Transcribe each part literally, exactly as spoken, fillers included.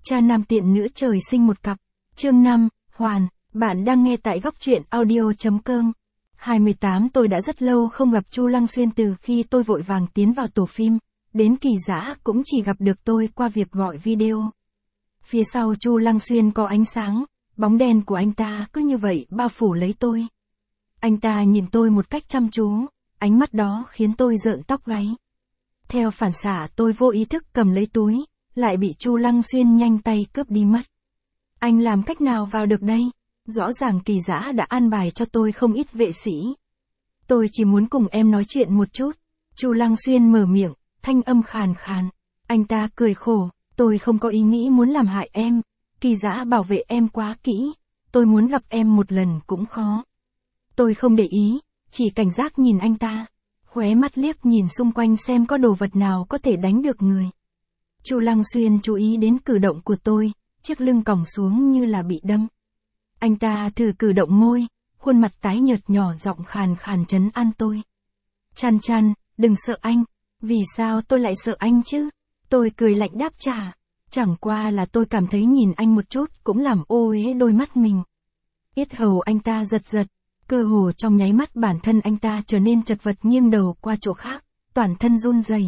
Cha nam tiện nữ trời sinh một cặp. Chương năm, Hoàn, bạn đang nghe tại góc truyện audio chấm com. hai mươi tám Tôi đã rất lâu không gặp Chu Lăng Xuyên từ khi tôi vội vàng tiến vào tổ phim, đến Kỳ Dã cũng chỉ gặp được tôi qua việc gọi video. Phía sau Chu Lăng Xuyên có ánh sáng, bóng đen của anh ta cứ như vậy bao phủ lấy tôi. Anh ta nhìn tôi một cách chăm chú, ánh mắt đó khiến tôi rợn tóc gáy. Theo phản xạ tôi vô ý thức cầm lấy túi, lại bị Chu Lăng Xuyên nhanh tay cướp đi mất. Anh làm cách nào vào được đây? Rõ ràng Kỳ Dã đã an bài cho tôi không ít vệ sĩ. Tôi chỉ muốn cùng em nói chuyện một chút. Chu Lăng Xuyên mở miệng, thanh âm khàn khàn. Anh ta cười khổ, tôi không có ý nghĩ muốn làm hại em. Kỳ Dã bảo vệ em quá kỹ, tôi muốn gặp em một lần cũng khó. Tôi không để ý, chỉ cảnh giác nhìn anh ta, khóe mắt liếc nhìn xung quanh xem có đồ vật nào có thể đánh được người. Chu Lăng Xuyên chú ý đến cử động của tôi, chiếc lưng còng xuống như là bị đâm. Anh ta thử cử động môi, khuôn mặt tái nhợt nhỏ giọng khàn khàn trấn an tôi. Chăn chăn, đừng sợ anh. Vì sao tôi lại sợ anh chứ? Tôi cười lạnh đáp trả. Chẳng qua là tôi cảm thấy nhìn anh một chút cũng làm ô uế đôi mắt mình. Yết hầu anh ta giật giật, cơ hồ trong nháy mắt bản thân anh ta trở nên chật vật nghiêng đầu qua chỗ khác, toàn thân run rẩy.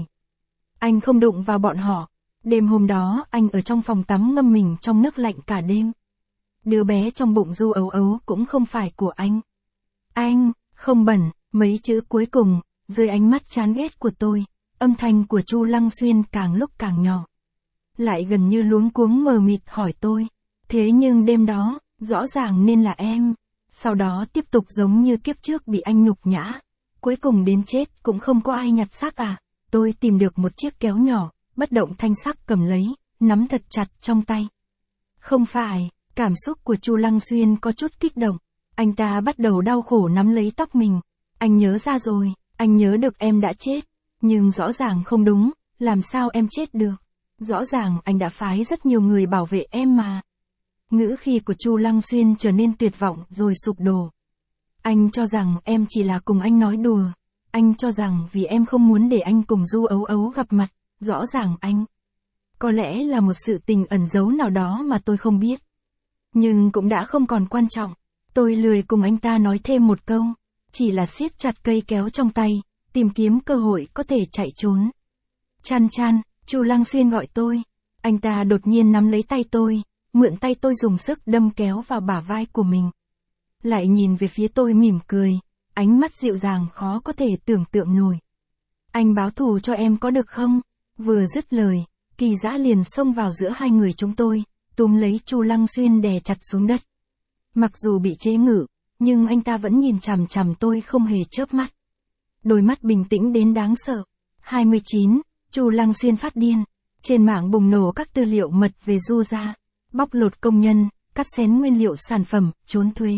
Anh không đụng vào bọn họ. Đêm hôm đó anh ở trong phòng tắm ngâm mình trong nước lạnh cả đêm. Đứa bé trong bụng Du Ấu Ấu cũng không phải của anh. Anh, không bẩn, mấy chữ cuối cùng, dưới ánh mắt chán ghét của tôi, âm thanh của Chu Lăng Xuyên càng lúc càng nhỏ. Lại gần như luống cuống mờ mịt hỏi tôi, thế nhưng đêm đó, rõ ràng nên là em. Sau đó tiếp tục giống như kiếp trước bị anh nhục nhã. Cuối cùng đến chết cũng không có ai nhặt xác à. Tôi tìm được một chiếc kéo nhỏ, bất động thanh sắc cầm lấy, nắm thật chặt trong tay. Không phải, cảm xúc của Chu Lăng Xuyên có chút kích động. Anh ta bắt đầu đau khổ nắm lấy tóc mình. Anh nhớ ra rồi, anh nhớ được em đã chết. Nhưng rõ ràng không đúng, làm sao em chết được? Rõ ràng anh đã phái rất nhiều người bảo vệ em mà. Ngữ khí của Chu Lăng Xuyên trở nên tuyệt vọng rồi sụp đổ. Anh cho rằng em chỉ là cùng anh nói đùa. Anh cho rằng vì em không muốn để anh cùng Du Ấu Ấu gặp mặt. Rõ ràng anh. Có lẽ là một sự tình ẩn giấu nào đó mà tôi không biết. Nhưng cũng đã không còn quan trọng. Tôi lười cùng anh ta nói thêm một câu. Chỉ là siết chặt cây kéo trong tay, tìm kiếm cơ hội có thể chạy trốn. Chăn chăn, Chu Lăng Xuyên gọi tôi. Anh ta đột nhiên nắm lấy tay tôi, mượn tay tôi dùng sức đâm kéo vào bả vai của mình. Lại nhìn về phía tôi mỉm cười, ánh mắt dịu dàng khó có thể tưởng tượng nổi. Anh báo thù cho em có được không? Vừa dứt lời, Kỳ Dã liền xông vào giữa hai người chúng tôi, túm lấy Chu Lăng Xuyên đè chặt xuống đất. Mặc dù bị chế ngự, nhưng anh ta vẫn nhìn chằm chằm tôi không hề chớp mắt. Đôi mắt bình tĩnh đến đáng sợ. hai mươi chín, Chu Lăng Xuyên phát điên. Trên mạng bùng nổ các tư liệu mật về Du gia, bóc lột công nhân, cắt xén nguyên liệu sản phẩm, trốn thuế.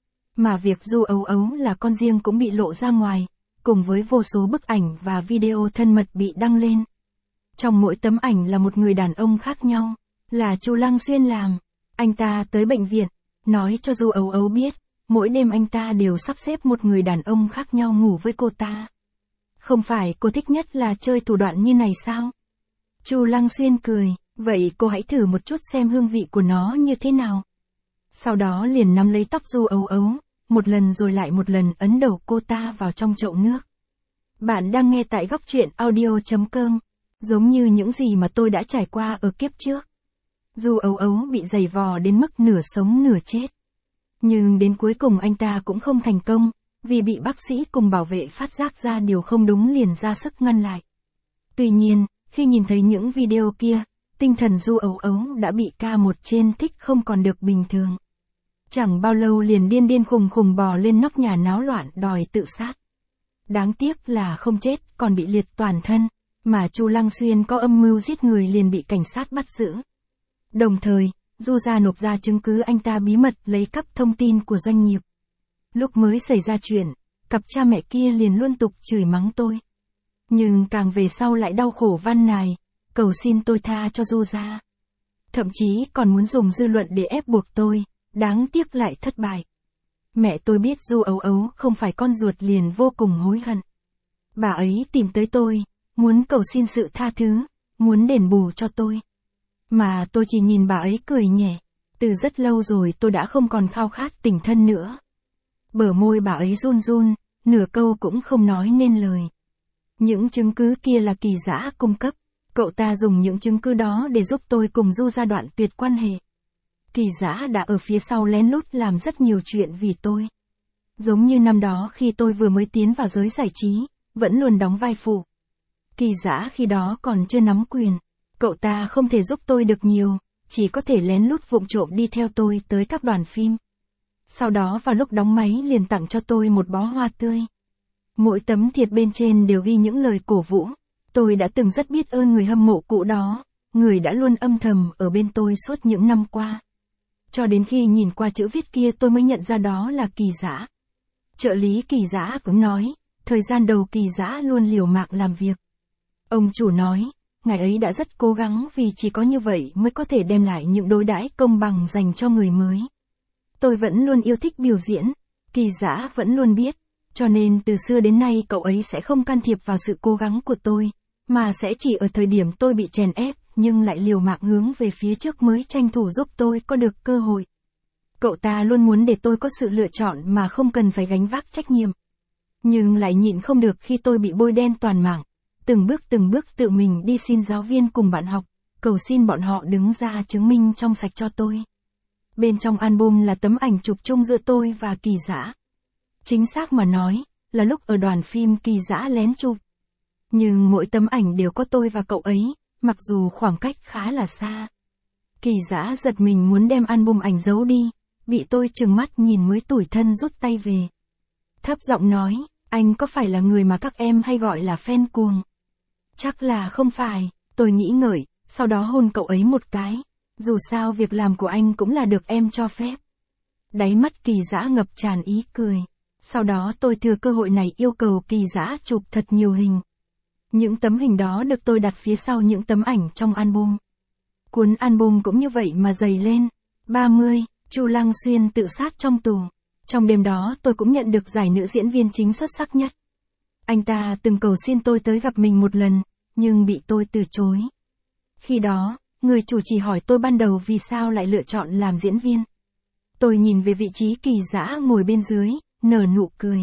Mà việc Du Ấu Ấu là con riêng cũng bị lộ ra ngoài, cùng với vô số bức ảnh và video thân mật bị đăng lên. Trong mỗi tấm ảnh là một người đàn ông khác nhau, là Chu Lăng Xuyên làm. Anh ta tới bệnh viện, nói cho Du Ấu Ấu biết, mỗi đêm anh ta đều sắp xếp một người đàn ông khác nhau ngủ với cô ta. Không phải cô thích nhất là chơi thủ đoạn như này sao? Chu Lăng Xuyên cười, vậy cô hãy thử một chút xem hương vị của nó như thế nào. Sau đó liền nắm lấy tóc Du Ấu Ấu, một lần rồi lại một lần ấn đầu cô ta vào trong chậu nước. Bạn đang nghe tại góc truyện audio chấm com. Giống như những gì mà tôi đã trải qua ở kiếp trước. Du Ấu Ấu bị giày vò đến mức nửa sống nửa chết. Nhưng đến cuối cùng anh ta cũng không thành công, vì bị bác sĩ cùng bảo vệ phát giác ra điều không đúng liền ra sức ngăn lại. Tuy nhiên, khi nhìn thấy những video kia, tinh thần Du Ấu Ấu đã bị ca một trên thích không còn được bình thường. Chẳng bao lâu liền điên điên khùng khùng bò lên nóc nhà náo loạn đòi tự sát. Đáng tiếc là không chết còn bị liệt toàn thân. Mà Chu Lăng Xuyên có âm mưu giết người liền bị cảnh sát bắt giữ. Đồng thời, Du gia nộp ra chứng cứ anh ta bí mật lấy cắp thông tin của doanh nghiệp. Lúc mới xảy ra chuyện, cặp cha mẹ kia liền luôn tục chửi mắng tôi. Nhưng càng về sau lại đau khổ van nài, cầu xin tôi tha cho Du gia. Thậm chí còn muốn dùng dư luận để ép buộc tôi, đáng tiếc lại thất bại. Mẹ tôi biết Du Ấu Ấu không phải con ruột liền vô cùng hối hận. Bà ấy tìm tới tôi, muốn cầu xin sự tha thứ, muốn đền bù cho tôi. Mà tôi chỉ nhìn bà ấy cười nhẹ. Từ rất lâu rồi tôi đã không còn khao khát tình thân nữa. Bờ môi bà ấy run run, nửa câu cũng không nói nên lời. Những chứng cứ kia là Kỳ Dã cung cấp. Cậu ta dùng những chứng cứ đó để giúp tôi cùng Du ra đoạn tuyệt quan hệ. Kỳ Dã đã ở phía sau lén lút làm rất nhiều chuyện vì tôi. Giống như năm đó khi tôi vừa mới tiến vào giới giải trí, vẫn luôn đóng vai phụ. Kỳ Dã khi đó còn chưa nắm quyền. Cậu ta không thể giúp tôi được nhiều, chỉ có thể lén lút vụng trộm đi theo tôi tới các đoàn phim. Sau đó vào lúc đóng máy liền tặng cho tôi một bó hoa tươi. Mỗi tấm thiệp bên trên đều ghi những lời cổ vũ. Tôi đã từng rất biết ơn người hâm mộ cũ đó, người đã luôn âm thầm ở bên tôi suốt những năm qua. Cho đến khi nhìn qua chữ viết kia tôi mới nhận ra đó là Kỳ Dã. Trợ lý Kỳ Dã cũng nói, thời gian đầu Kỳ Dã luôn liều mạng làm việc. Ông chủ nói, ngài ấy đã rất cố gắng vì chỉ có như vậy mới có thể đem lại những đối đãi công bằng dành cho người mới. Tôi vẫn luôn yêu thích biểu diễn, Kỳ Dã vẫn luôn biết, cho nên từ xưa đến nay cậu ấy sẽ không can thiệp vào sự cố gắng của tôi, mà sẽ chỉ ở thời điểm tôi bị chèn ép, nhưng lại liều mạng hướng về phía trước mới tranh thủ giúp tôi có được cơ hội. Cậu ta luôn muốn để tôi có sự lựa chọn mà không cần phải gánh vác trách nhiệm. Nhưng lại nhịn không được khi tôi bị bôi đen toàn mạng. Từng bước từng bước tự mình đi xin giáo viên cùng bạn học, cầu xin bọn họ đứng ra chứng minh trong sạch cho tôi. Bên trong album là tấm ảnh chụp chung giữa tôi và Kỳ Dã. Chính xác mà nói, là lúc ở đoàn phim Kỳ Dã lén chụp. Nhưng mỗi tấm ảnh đều có tôi và cậu ấy, mặc dù khoảng cách khá là xa. Kỳ Dã giật mình muốn đem album ảnh giấu đi, bị tôi trừng mắt nhìn mới tủi thân rút tay về. Thấp giọng nói, anh có phải là người mà các em hay gọi là fan cuồng? Chắc là không phải, tôi nghĩ ngợi, sau đó hôn cậu ấy một cái. Dù sao việc làm của anh cũng là được em cho phép. Đáy mắt Kỳ Dã ngập tràn ý cười. Sau đó tôi thừa cơ hội này yêu cầu Kỳ Dã chụp thật nhiều hình. Những tấm hình đó được tôi đặt phía sau những tấm ảnh trong album. Cuốn album cũng như vậy mà dày lên. ba mươi, Chu Lăng Xuyên tự sát trong tù. Trong đêm đó tôi cũng nhận được giải nữ diễn viên chính xuất sắc nhất. Anh ta từng cầu xin tôi tới gặp mình một lần, nhưng bị tôi từ chối. Khi đó, người chủ trì hỏi tôi ban đầu vì sao lại lựa chọn làm diễn viên. Tôi nhìn về vị trí Kỳ Dã ngồi bên dưới, nở nụ cười.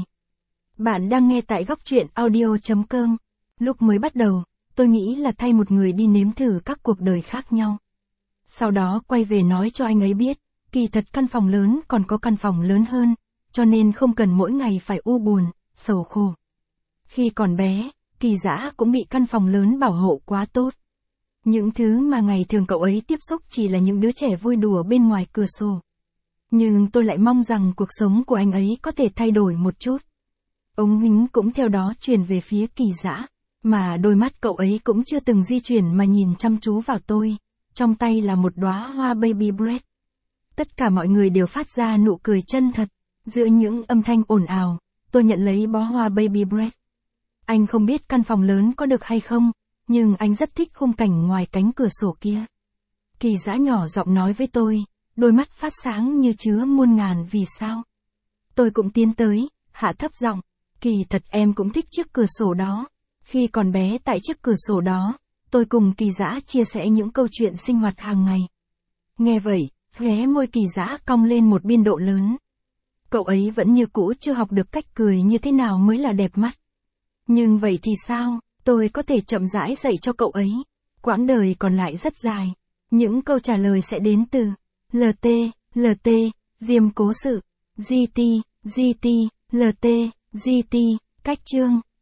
Bạn đang nghe tại góc truyện audio chấm com. Lúc mới bắt đầu, tôi nghĩ là thay một người đi nếm thử các cuộc đời khác nhau. Sau đó quay về nói cho anh ấy biết, kỳ thật căn phòng lớn còn có căn phòng lớn hơn, cho nên không cần mỗi ngày phải u buồn, sầu khổ. Khi còn bé, Kỳ Dã cũng bị căn phòng lớn bảo hộ quá tốt. Những thứ mà ngày thường cậu ấy tiếp xúc chỉ là những đứa trẻ vui đùa bên ngoài cửa sổ. Nhưng tôi lại mong rằng cuộc sống của anh ấy có thể thay đổi một chút. Ống kính cũng theo đó chuyển về phía Kỳ Dã, mà đôi mắt cậu ấy cũng chưa từng di chuyển mà nhìn chăm chú vào tôi, trong tay là một đóa hoa baby breath. Tất cả mọi người đều phát ra nụ cười chân thật, giữa những âm thanh ồn ào, tôi nhận lấy bó hoa baby breath. Anh không biết căn phòng lớn có được hay không, nhưng anh rất thích khung cảnh ngoài cánh cửa sổ kia. Kỳ Dã nhỏ giọng nói với tôi, đôi mắt phát sáng như chứa muôn ngàn vì sao. Tôi cũng tiến tới, hạ thấp giọng, kỳ thật em cũng thích chiếc cửa sổ đó. Khi còn bé tại chiếc cửa sổ đó, tôi cùng Kỳ Dã chia sẻ những câu chuyện sinh hoạt hàng ngày. Nghe vậy, khóe môi Kỳ Dã cong lên một biên độ lớn. Cậu ấy vẫn như cũ chưa học được cách cười như thế nào mới là đẹp mắt. Nhưng vậy thì sao, tôi có thể chậm rãi dạy cho cậu ấy. Quãng đời còn lại rất dài. Những câu trả lời sẽ đến từ lờ tê, lờ tê, Diêm Cố Sự, giê tê, giê tê, lờ tê, giê tê, Cách Chương.